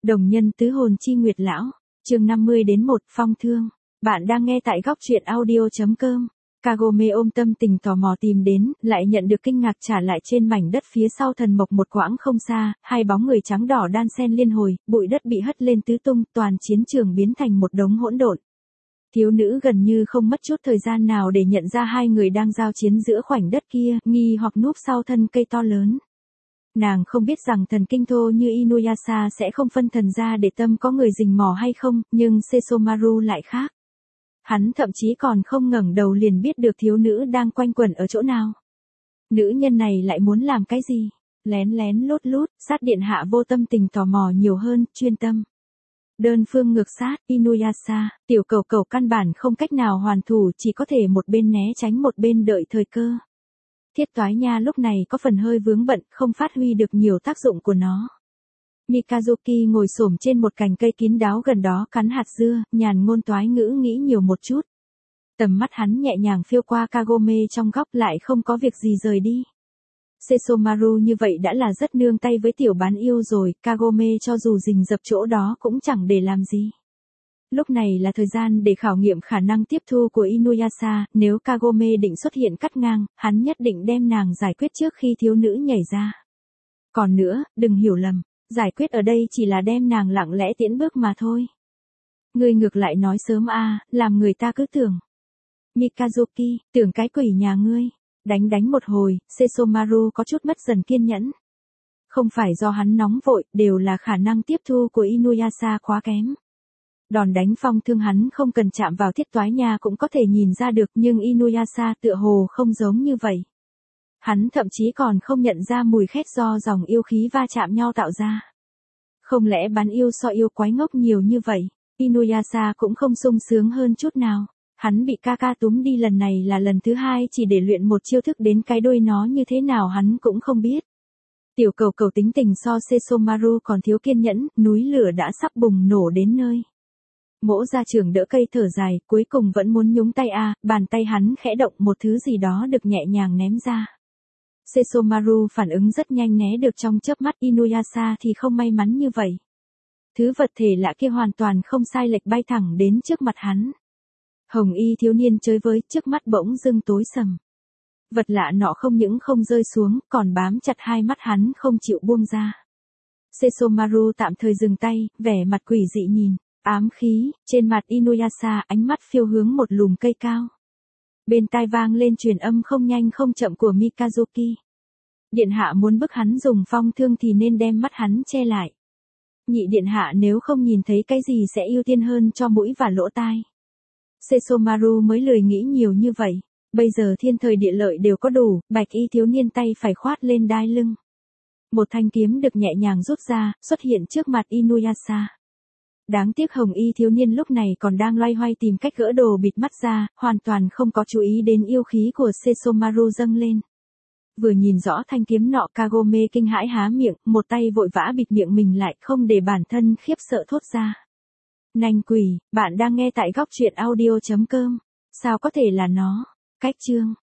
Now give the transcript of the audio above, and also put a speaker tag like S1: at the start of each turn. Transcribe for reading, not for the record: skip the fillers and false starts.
S1: Đồng nhân tứ hồn chi nguyệt lão, chương 50 đến 1 phong thương. Bạn đang nghe tại góc truyện audio.com. Kagome ôm tâm tình tò mò tìm đến, lại nhận được kinh ngạc trả lại trên mảnh đất phía sau thần mộc một quãng không xa, hai bóng người trắng đỏ đan xen liên hồi, bụi đất bị hất lên tứ tung, toàn chiến trường biến thành một đống hỗn độn. Thiếu nữ gần như không mất chút thời gian nào để nhận ra hai người đang giao chiến giữa khoảnh đất kia, nghi hoặc núp sau thân cây to lớn. Nàng không biết rằng thần kinh thô như Inuyasha sẽ không phân thần ra để tâm có người rình mò hay không, nhưng Sesomaru lại khác. Hắn thậm chí còn không ngẩng đầu liền biết được thiếu nữ đang quanh quẩn ở chỗ nào. Nữ nhân này lại muốn làm cái gì? Lén lén lút lút, sát điện hạ vô tâm tình tò mò nhiều hơn, chuyên tâm. Đơn phương ngược sát, Inuyasha, tiểu cầu cầu căn bản không cách nào hoàn thủ, chỉ có thể một bên né tránh một bên đợi thời cơ. Thiết toái nha lúc này có phần hơi vướng bận, không phát huy được nhiều tác dụng của nó. Mikazuki ngồi xổm trên một cành cây kín đáo gần đó cắn hạt dưa, nhàn ngôn toái ngữ nghĩ nhiều một chút. Tầm mắt hắn nhẹ nhàng phiêu qua Kagome trong góc lại không có việc gì rời đi. Sesomaru như vậy đã là rất nương tay với tiểu bán yêu rồi, Kagome cho dù rình rập chỗ đó cũng chẳng để làm gì. Lúc này là thời gian để khảo nghiệm khả năng tiếp thu của Inuyasha, nếu Kagome định xuất hiện cắt ngang, hắn nhất định đem nàng giải quyết trước khi thiếu nữ nhảy ra. Còn nữa, đừng hiểu lầm, giải quyết ở đây chỉ là đem nàng lặng lẽ tiễn bước mà thôi. Ngươi ngược lại nói sớm làm người ta cứ tưởng. Mikazuki, tưởng cái quỷ nhà ngươi. Đánh một hồi, Sesomaru có chút mất dần kiên nhẫn. Không phải do hắn nóng vội, đều là khả năng tiếp thu của Inuyasha quá kém. Đòn đánh phong thương hắn không cần chạm vào thiết toái nha cũng có thể nhìn ra được, nhưng Inuyasha tựa hồ không giống như vậy. Hắn thậm chí còn không nhận ra mùi khét do dòng yêu khí va chạm nhau tạo ra. Không lẽ bán yêu so yêu quái ngốc nhiều như vậy? Inuyasha cũng không sung sướng hơn chút nào. Hắn bị Kaka túm đi lần này là lần thứ hai chỉ để luyện một chiêu thức, đến cái đuôi nó như thế nào hắn cũng không biết. Tiểu cầu cầu tính tình so Sesomaru còn thiếu kiên nhẫn, núi lửa đã sắp bùng nổ đến nơi. Mỗ gia trưởng đỡ cây thở dài, cuối cùng vẫn muốn nhúng tay bàn tay hắn khẽ động, một thứ gì đó được nhẹ nhàng ném ra. Sesomaru phản ứng rất nhanh né được trong chớp mắt, Inuyasha thì không may mắn như vậy. Thứ vật thể lạ kia hoàn toàn không sai lệch bay thẳng đến trước mặt hắn. Hồng y thiếu niên chơi với, trước mắt bỗng dưng tối sầm. Vật lạ nọ không những không rơi xuống, còn bám chặt hai mắt hắn không chịu buông ra. Sesomaru tạm thời dừng tay, vẻ mặt quỷ dị nhìn. Ám khí, trên mặt Inuyasha ánh mắt phiêu hướng một lùm cây cao. Bên tai vang lên truyền âm không nhanh không chậm của Mikazuki. Điện hạ muốn bức hắn dùng phong thương thì nên đem mắt hắn che lại. Nhị điện hạ nếu không nhìn thấy cái gì sẽ ưu tiên hơn cho mũi và lỗ tai. Sesomaru mới lười nghĩ nhiều như vậy. Bây giờ thiên thời địa lợi đều có đủ, bạch y thiếu niên tay phải khoát lên đai lưng. Một thanh kiếm được nhẹ nhàng rút ra, xuất hiện trước mặt Inuyasha. Đáng tiếc hồng y thiếu niên lúc này còn đang loay hoay tìm cách gỡ đồ bịt mắt ra, hoàn toàn không có chú ý đến yêu khí của Sesomaru dâng lên. Vừa nhìn rõ thanh kiếm nọ, Kagome kinh hãi há miệng, một tay vội vã bịt miệng mình lại, không để bản thân khiếp sợ thốt ra. Nành quỷ, bạn đang nghe tại góc truyện audio.com. Sao có thể là nó? Cách chương.